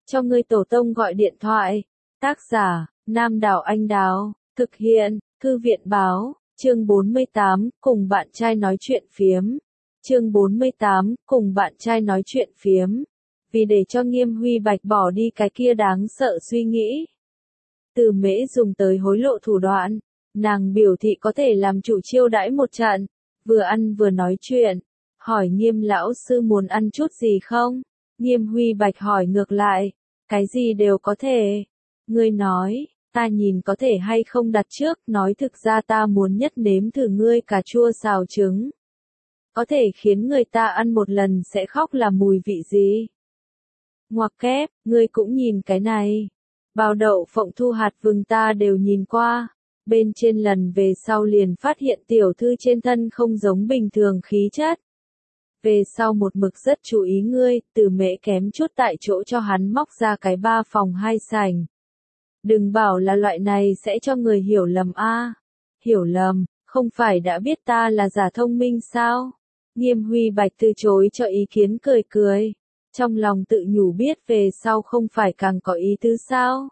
cho ngươi tổ tông gọi điện thoại. Tác giả, Nam Đảo Anh Đào, thực hiện, Thư viện báo, chương 48, cùng bạn trai nói chuyện phiếm. Chương 48, cùng bạn trai nói chuyện phiếm. Vì để cho Nghiêm Huy Bạch bỏ đi cái kia đáng sợ suy nghĩ. Từ Mễ dùng tới hối lộ thủ đoạn, nàng biểu thị có thể làm chủ chiêu đãi một trận, vừa ăn vừa nói chuyện, hỏi Nghiêm lão sư muốn ăn chút gì không? Nghiêm Huy Bạch hỏi ngược lại, cái gì đều có thể. Ngươi nói, ta nhìn có thể hay không đặt trước, nói thực ra ta muốn nhất nếm thử ngươi cà chua xào trứng. Có thể khiến người ta ăn một lần sẽ khóc là mùi vị gì? Ngoặc kép, ngươi cũng nhìn cái này. Bao đậu phộng thu hạt vừng ta đều nhìn qua. Bên trên lần về sau liền phát hiện tiểu thư trên thân không giống bình thường khí chất. Về sau một mực rất chú ý ngươi, Từ Mễ kém chút tại chỗ cho hắn móc ra cái 3 phòng 2 sảnh. Đừng bảo là loại này sẽ cho người hiểu lầm a. Hiểu lầm, không phải đã biết ta là giả thông minh sao? Nghiêm Huy Bạch từ chối cho ý kiến cười cười. Trong lòng tự nhủ biết về sau không phải càng có ý tứ sao?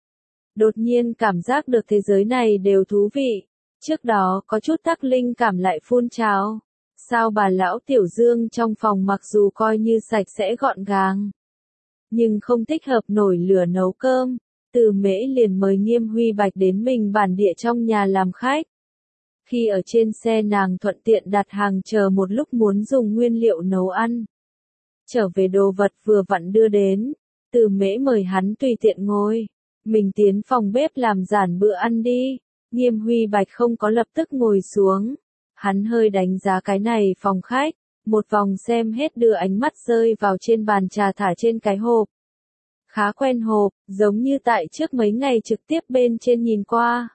Đột nhiên cảm giác được thế giới này đều thú vị. Trước đó có chút tắc linh cảm lại phun trào. Sao bà lão Tiểu Dương trong phòng mặc dù coi như sạch sẽ gọn gàng, nhưng không thích hợp nổi lửa nấu cơm. Từ Mễ liền mời Nghiêm Huy Bạch đến mình bản địa trong nhà làm khách. Khi ở trên xe nàng thuận tiện đặt hàng chờ một lúc muốn dùng nguyên liệu nấu ăn. Trở về đồ vật vừa vặn đưa đến, Từ Mễ mời hắn tùy tiện ngồi. Mình tiến phòng bếp làm giản bữa ăn đi. Nghiêm Huy Bạch không có lập tức ngồi xuống. Hắn hơi đánh giá cái này phòng khách, một vòng xem hết đưa ánh mắt rơi vào trên bàn trà thả trên cái hộp. Khá quen hộp, giống như tại trước mấy ngày trực tiếp bên trên nhìn qua.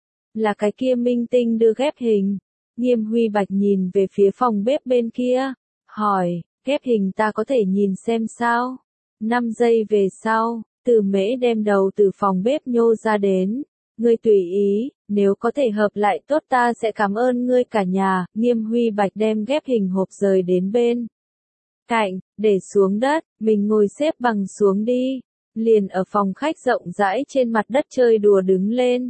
Là cái kia minh tinh đưa ghép hình. Nghiêm Huy Bạch nhìn về phía phòng bếp bên kia, hỏi, ghép hình ta có thể nhìn xem sao? 5 giây về sau, Từ Mễ đem đầu từ phòng bếp nhô ra đến. Ngươi tùy ý, nếu có thể hợp lại tốt ta sẽ cảm ơn ngươi cả nhà. Nghiêm Huy Bạch đem ghép hình hộp rời đến bên cạnh, để xuống đất, mình ngồi xếp bằng xuống đi. Liền ở phòng khách rộng rãi trên mặt đất chơi đùa đứng lên.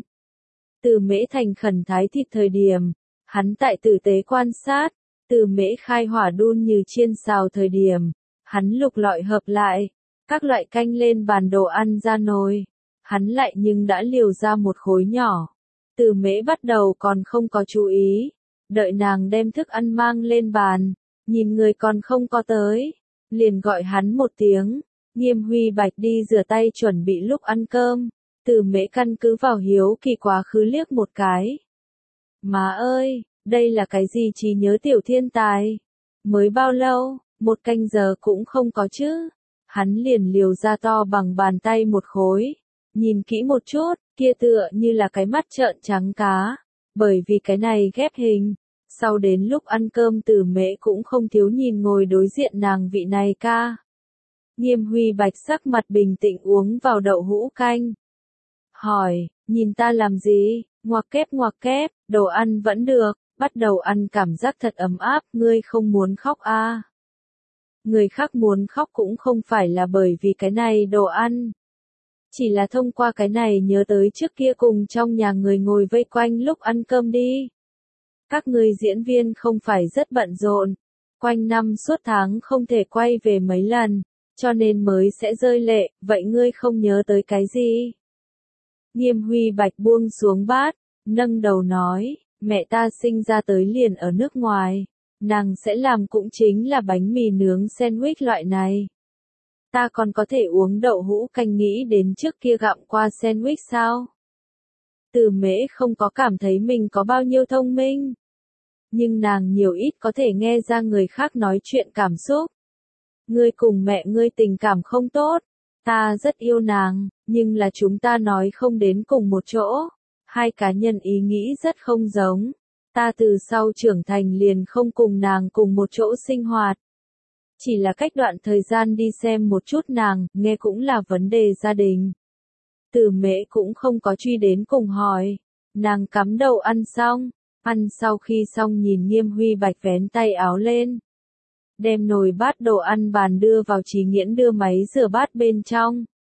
Từ Mễ thành khẩn thái thịt thời điểm, hắn tại tử tế quan sát. Từ Mễ khai hỏa đun như chiên xào thời điểm, hắn lục lọi hợp lại, các loại canh lên bàn đồ ăn ra nồi. Hắn lại nhưng đã liều ra một khối nhỏ. Từ Mễ bắt đầu còn không có chú ý. Đợi nàng đem thức ăn mang lên bàn. Nhìn người còn không có tới. Liền gọi hắn một tiếng. Nghiêm Huy Bạch đi rửa tay chuẩn bị lúc ăn cơm. Từ Mễ căn cứ vào hiếu kỳ quá khứ liếc một cái. Má ơi, đây là cái gì trí nhớ tiểu thiên tài? Mới bao lâu, 1 canh giờ cũng không có chứ. Hắn liền liều ra to bằng bàn tay một khối. Nhìn kỹ một chút, kia tựa như là cái mắt trợn trắng cá. Bởi vì cái này ghép hình. Sau đến lúc ăn cơm Từ Mễ cũng không thiếu nhìn ngồi đối diện nàng vị này ca. Nghiêm Huy Bạch sắc mặt bình tĩnh uống vào đậu hũ canh. Hỏi, nhìn ta làm gì? Ngoặc kép, đồ ăn vẫn được, bắt đầu ăn cảm giác thật ấm áp, ngươi không muốn khóc à? Người khác muốn khóc cũng không phải là bởi vì cái này đồ ăn. Chỉ là thông qua cái này nhớ tới trước kia cùng trong nhà người ngồi vây quanh lúc ăn cơm đi. Các người diễn viên không phải rất bận rộn, quanh năm suốt tháng không thể quay về mấy lần, cho nên mới sẽ rơi lệ, vậy ngươi không nhớ tới cái gì? Nghiêm Huy Bạch buông xuống bát, nâng đầu nói, mẹ ta sinh ra tới liền ở nước ngoài, nàng sẽ làm cũng chính là bánh mì nướng sandwich loại này. Ta còn có thể uống đậu hũ canh nghĩ đến trước kia gặm qua sandwich sao? Từ Mễ không có cảm thấy mình có bao nhiêu thông minh. Nhưng nàng nhiều ít có thể nghe ra người khác nói chuyện cảm xúc. Ngươi cùng mẹ ngươi tình cảm không tốt. Ta rất yêu nàng, nhưng là chúng ta nói không đến cùng một chỗ. Hai cá nhân ý nghĩ rất không giống. Ta từ sau trưởng thành liền không cùng nàng cùng một chỗ sinh hoạt. Chỉ là cách đoạn thời gian đi xem một chút nàng, nghe cũng là vấn đề gia đình. Từ Mễ cũng không có truy đến cùng hỏi. Nàng cắm đầu ăn xong. Ăn sau khi xong nhìn Nghiêm Huy Bạch vén tay áo lên. Đem nồi bát đồ ăn bàn đưa vào Trí Nghiễn đưa máy rửa bát bên trong.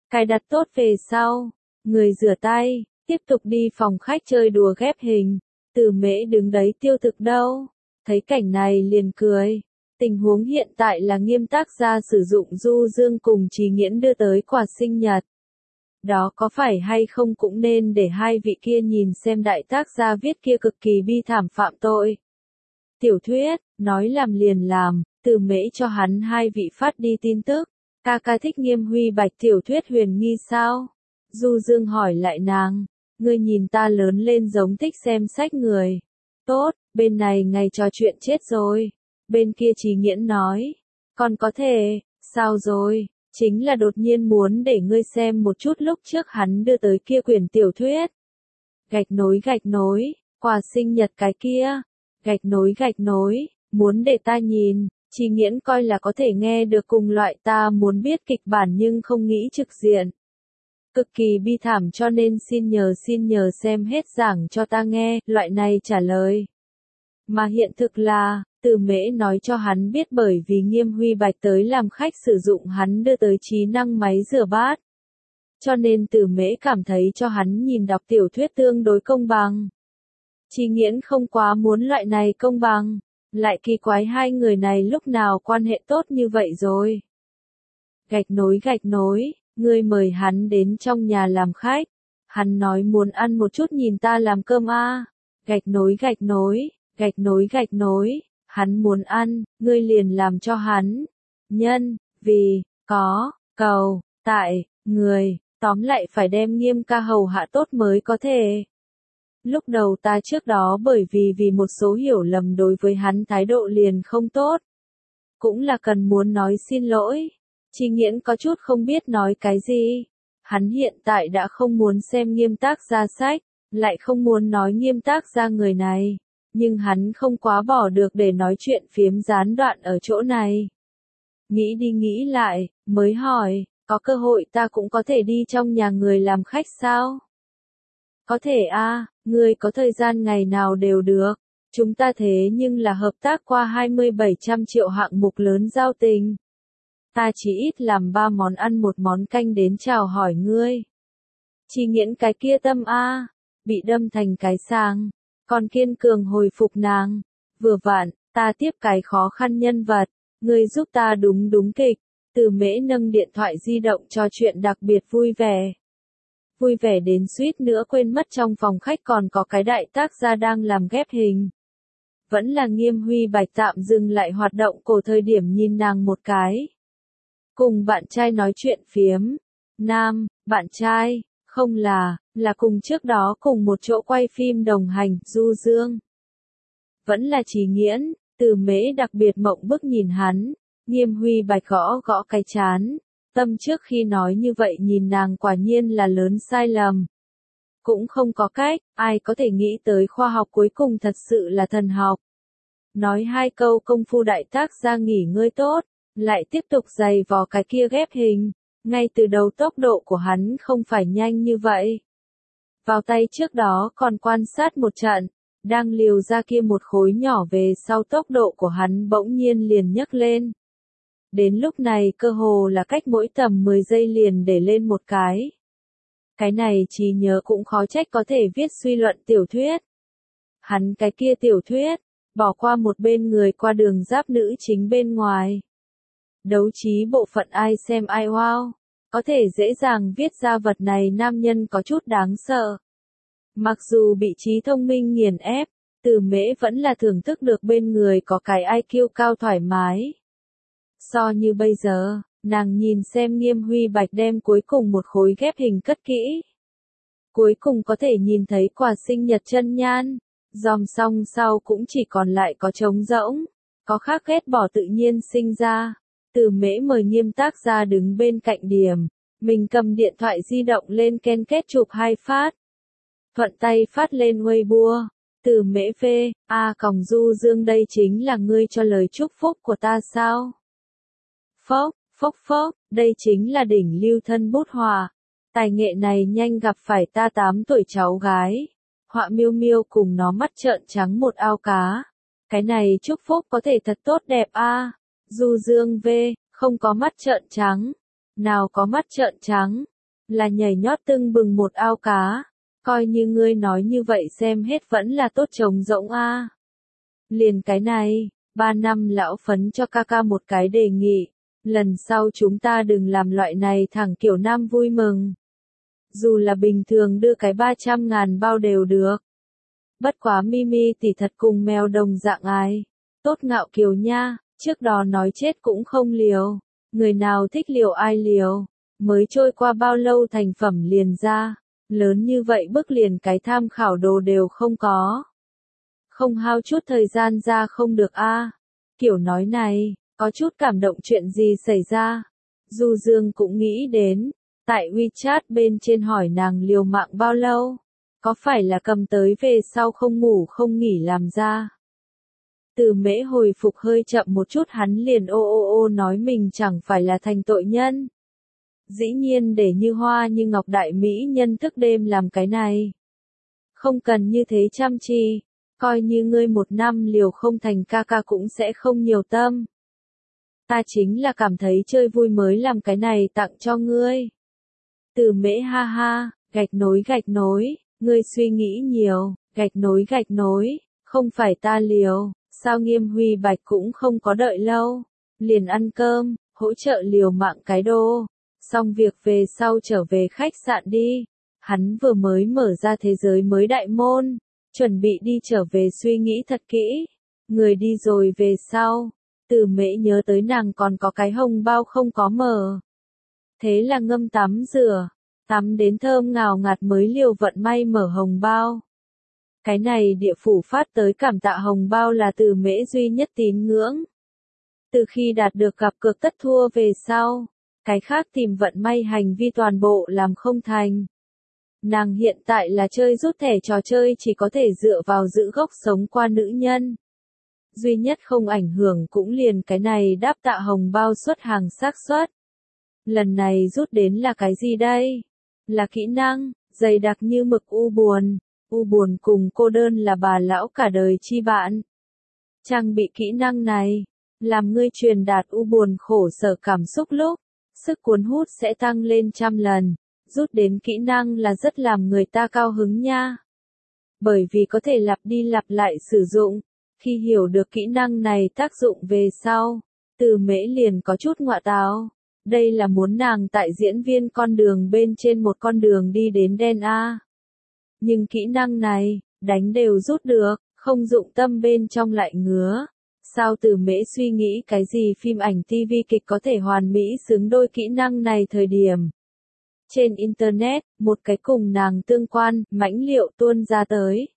Cài đặt tốt về sau, người rửa tay, tiếp tục đi phòng khách chơi đùa ghép hình. Từ Mễ đứng đấy tiêu thực đâu, thấy cảnh này liền cười. Tình huống hiện tại là Nghiêm tác gia sử dụng Du Dương cùng Trì Nghiễn đưa tới quà sinh nhật. Đó có phải hay không cũng nên để hai vị kia nhìn xem đại tác gia viết kia cực kỳ bi thảm phạm tội. Tiểu thuyết, nói làm liền làm, Từ Mễ cho hắn hai vị phát đi tin tức. Ca ca thích Nghiêm Huy Bạch tiểu thuyết huyền nghi sao? Du Dương hỏi lại nàng, ngươi nhìn ta lớn lên giống thích xem sách người. Tốt, bên này ngày trò chuyện chết rồi. Bên kia Trì Nghiễn nói, còn có thể, sao rồi? Chính là đột nhiên muốn để ngươi xem một chút lúc trước hắn đưa tới kia quyển tiểu thuyết. Gạch nối, quà sinh nhật cái kia. Gạch nối, muốn để ta nhìn. Trì Nghiễn coi là có thể nghe được cùng loại ta muốn biết kịch bản nhưng không nghĩ trực diện. Cực kỳ bi thảm cho nên xin nhờ xem hết giảng cho ta nghe, loại này trả lời. Mà hiện thực là, Từ Mễ nói cho hắn biết bởi vì Nghiêm Huy Bạch tới làm khách sử dụng hắn đưa tới trí năng máy rửa bát. Cho nên Từ Mễ cảm thấy cho hắn nhìn đọc tiểu thuyết tương đối công bằng. Trì Nghiễn không quá muốn loại này công bằng, lại kỳ quái hai người này lúc nào quan hệ tốt như vậy rồi. Gạch nối, ngươi mời hắn đến trong nhà làm khách. Hắn nói muốn ăn một chút nhìn ta làm cơm a. Gạch nối, hắn muốn ăn, ngươi liền làm cho hắn. Nhân, vì, có, cầu, tại, người, tóm lại phải đem Nghiêm ca hầu hạ tốt mới có thể. Lúc đầu ta trước đó bởi vì một số hiểu lầm đối với hắn thái độ liền không tốt. Cũng là cần muốn nói xin lỗi. Trì Nghiễn có chút không biết nói cái gì. Hắn hiện tại đã không muốn xem Nghiêm tác gia sách, lại không muốn nói Nghiêm tác gia người này. Nhưng hắn không quá bỏ được để nói chuyện phiếm gián đoạn ở chỗ này. Nghĩ đi nghĩ lại, mới hỏi, có cơ hội ta cũng có thể đi trong nhà người làm khách sao? Có thể a, ngươi có thời gian ngày nào đều được. Chúng ta thế nhưng là hợp tác qua 2700 triệu hạng mục lớn giao tình. Ta chỉ ít làm 3 món ăn một món canh đến chào hỏi ngươi. Trì Nghiễn cái kia tâm a, bị đâm thành cái sang, còn kiên cường hồi phục nàng. Vừa vặn, ta tiếp cái khó khăn nhân vật, ngươi giúp ta đúng kịch. Từ Mễ nâng điện thoại di động cho chuyện đặc biệt vui vẻ. Vui vẻ đến suýt nữa quên mất trong phòng khách còn có cái đại tác gia đang làm ghép hình. Vẫn là Nghiêm Huy Bạch tạm dừng lại hoạt động cổ thời điểm nhìn nàng một cái. Cùng bạn trai nói chuyện phiếm. Nam, bạn trai, không là cùng trước đó cùng một chỗ quay phim đồng hành, Du Dương. Vẫn là Trì Nghiễn, Từ Mễ đặc biệt mộng bức nhìn hắn. Nghiêm Huy Bạch gõ cái chán. Tâm trước khi nói như vậy nhìn nàng quả nhiên là lớn sai lầm. Cũng không có cách, ai có thể nghĩ tới khoa học cuối cùng thật sự là thần học. Nói hai câu công phu đại tác gia nghỉ ngơi tốt, lại tiếp tục giày vò cái kia ghép hình. Ngay từ đầu tốc độ của hắn không phải nhanh như vậy. Vào tay trước đó còn quan sát một trận, đang liều ra kia một khối nhỏ về sau tốc độ của hắn bỗng nhiên liền nhấc lên. Đến lúc này cơ hồ là cách mỗi tầm 10 giây liền để lên một cái. Cái này trí nhớ cũng khó trách có thể viết suy luận tiểu thuyết. Hắn cái kia tiểu thuyết, bỏ qua một bên người qua đường giáp nữ chính bên ngoài. Đấu trí bộ phận ai xem ai wow, có thể dễ dàng viết ra vật này nam nhân có chút đáng sợ. Mặc dù bị trí thông minh nghiền ép, Từ Mễ vẫn là thưởng thức được bên người có cái IQ cao thoải mái. So như bây giờ, nàng nhìn xem Nghiêm Huy Bạch đem cuối cùng một khối ghép hình cất kỹ. Cuối cùng có thể nhìn thấy quà sinh nhật chân nhan. Dòm xong sau cũng chỉ còn lại có trống rỗng. Có khác ghét bỏ tự nhiên sinh ra. Từ Mễ mời Nghiêm tác gia đứng bên cạnh điểm. Mình cầm điện thoại di động lên ken kết chụp 2 phát. Thuận tay phát lên Weibo. Từ Mễ phê, còng Du Dương đây chính là ngươi cho lời chúc phúc của ta sao? Phốc, đây chính là đỉnh lưu thân bút họa. Tài nghệ này nhanh gặp phải ta 8 tuổi cháu gái. Họa miêu miêu cùng nó mắt trợn trắng một ao cá. Cái này chúc phúc có thể thật tốt đẹp a. Du Dương V, không có mắt trợn trắng. Nào có mắt trợn trắng. là nhảy nhót tưng bừng một ao cá. Coi như ngươi nói như vậy xem hết vẫn là tốt trống rỗng a. Liền cái này, 3 năm lão phấn cho ca ca một cái đề nghị. Lần sau chúng ta đừng làm loại này thẳng kiểu nam vui mừng. Dù là bình thường đưa cái 300.000 bao đều được. Bất quá Mimi tỷ thật cùng mèo đồng dạng ai. Tốt ngạo kiều nha, trước đó nói chết cũng không liều. Người nào thích liều ai liều. Mới trôi qua bao lâu thành phẩm liền ra. Lớn như vậy bức liền cái tham khảo đồ đều không có. Không hao chút thời gian ra không được a. Kiểu nói này, có chút cảm động chuyện gì xảy ra. Du Dương cũng nghĩ đến, tại WeChat bên trên hỏi nàng liều mạng bao lâu. Có phải là cầm tới về sau không ngủ không nghỉ làm ra. Từ Mễ hồi phục hơi chậm một chút hắn liền ô nói mình chẳng phải là thành tội nhân. Dĩ nhiên để như hoa như ngọc đại mỹ nhân thức đêm làm cái này. Không cần như thế chăm chi, coi như ngươi 1 năm liều không thành ca ca cũng sẽ không nhiều tâm. Ta chính là cảm thấy chơi vui mới làm cái này tặng cho ngươi. Từ Mễ ha ha, gạch nối, ngươi suy nghĩ nhiều, gạch nối, không phải ta liều, sao Nghiêm Huy Bạch cũng không có đợi lâu. Liền ăn cơm, hỗ trợ liều mạng cái đô. Xong việc về sau trở về khách sạn đi. Hắn vừa mới mở ra thế giới mới đại môn. Chuẩn bị đi trở về suy nghĩ thật kỹ. Người đi rồi về sau. Từ Mễ nhớ tới nàng còn có cái hồng bao không có mở. Thế là ngâm tắm rửa. Tắm đến thơm ngào ngạt mới liều vận may mở hồng bao. Cái này địa phủ phát tới cảm tạ hồng bao là Từ Mễ duy nhất tín ngưỡng. Từ khi đạt được gặp cược tất thua về sau. Cái khác tìm vận may hành vi toàn bộ làm không thành. Nàng hiện tại là chơi rút thẻ trò chơi chỉ có thể dựa vào giữ gốc sống qua nữ nhân. Duy nhất không ảnh hưởng cũng liền cái này đáp tạ hồng bao xuất hàng xác suất. Lần này rút đến là cái gì đây? Là kỹ năng, dày đặc như mực u buồn cùng cô đơn là bà lão cả đời chi bạn. Trang bị kỹ năng này, làm ngươi truyền đạt u buồn khổ sở cảm xúc lúc. Sức cuốn hút sẽ tăng lên 100 lần, rút đến kỹ năng là rất làm người ta cao hứng nha. Bởi vì có thể lặp đi lặp lại sử dụng, khi hiểu được kỹ năng này tác dụng về sau, Từ Mễ liền có chút ngọa táo. Đây là muốn nàng tại diễn viên con đường bên trên một con đường đi đến đen A. Nhưng kỹ năng này, đánh đều rút được, không dụng tâm bên trong lại ngứa. Sao Từ Mễ suy nghĩ cái gì phim ảnh TV kịch có thể hoàn mỹ xứng đôi kỹ năng này thời điểm. Trên Internet, một cái cùng nàng tương quan, mãnh liệu tuôn ra tới.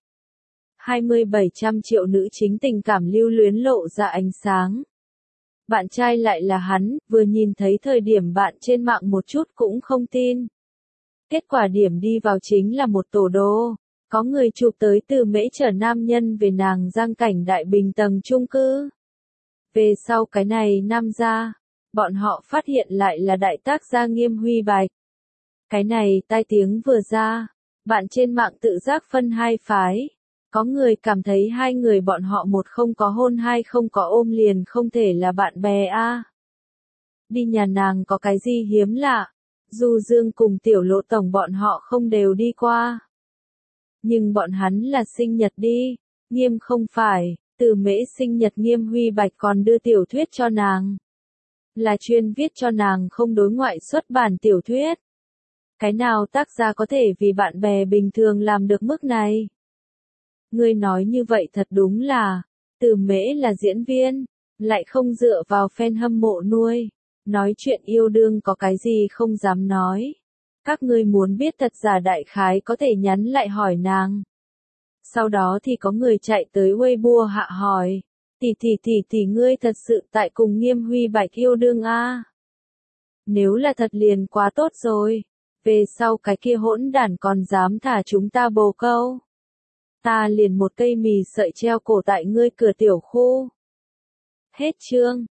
2700 triệu nữ chính tình cảm lưu luyến lộ ra ánh sáng. Bạn trai lại là hắn, vừa nhìn thấy thời điểm bạn trên mạng một chút cũng không tin. Kết quả điểm đi vào chính là một tổ đồ. Có người chụp tới Từ Mễ chở nam nhân về nàng giang cảnh đại bình tầng chung cư. Về sau cái này nam gia, bọn họ phát hiện lại là đại tác gia Nghiêm Huy Bạch. Cái này tai tiếng vừa ra, bạn trên mạng tự giác phân hai phái. Có người cảm thấy hai người bọn họ một không có hôn hai không có ôm liền không thể là bạn bè a. Đi nhà nàng có cái gì hiếm lạ, Du Dương cùng Tiểu Lộ tổng bọn họ không đều đi qua. Nhưng bọn hắn là sinh nhật đi, Nghiêm không phải, Từ Mễ sinh nhật Nghiêm Huy Bạch còn đưa tiểu thuyết cho nàng. Là chuyên viết cho nàng không đối ngoại xuất bản tiểu thuyết. Cái nào tác gia có thể vì bạn bè bình thường làm được mức này? Ngươi nói như vậy thật đúng là, Từ Mễ là diễn viên, lại không dựa vào fan hâm mộ nuôi. Nói chuyện yêu đương có cái gì không dám nói. Các ngươi muốn biết thật giả đại khái có thể nhắn lại hỏi nàng. Sau đó thì có người chạy tới Weibo hạ hỏi. Tỷ ngươi thật sự tại cùng Nghiêm Huy Bạch yêu đương a? Nếu là thật liền quá tốt rồi. Về sau cái kia hỗn đản còn dám thả chúng ta bồ câu. Ta liền một cây mì sợi treo cổ tại ngươi cửa tiểu khu. Hết chương.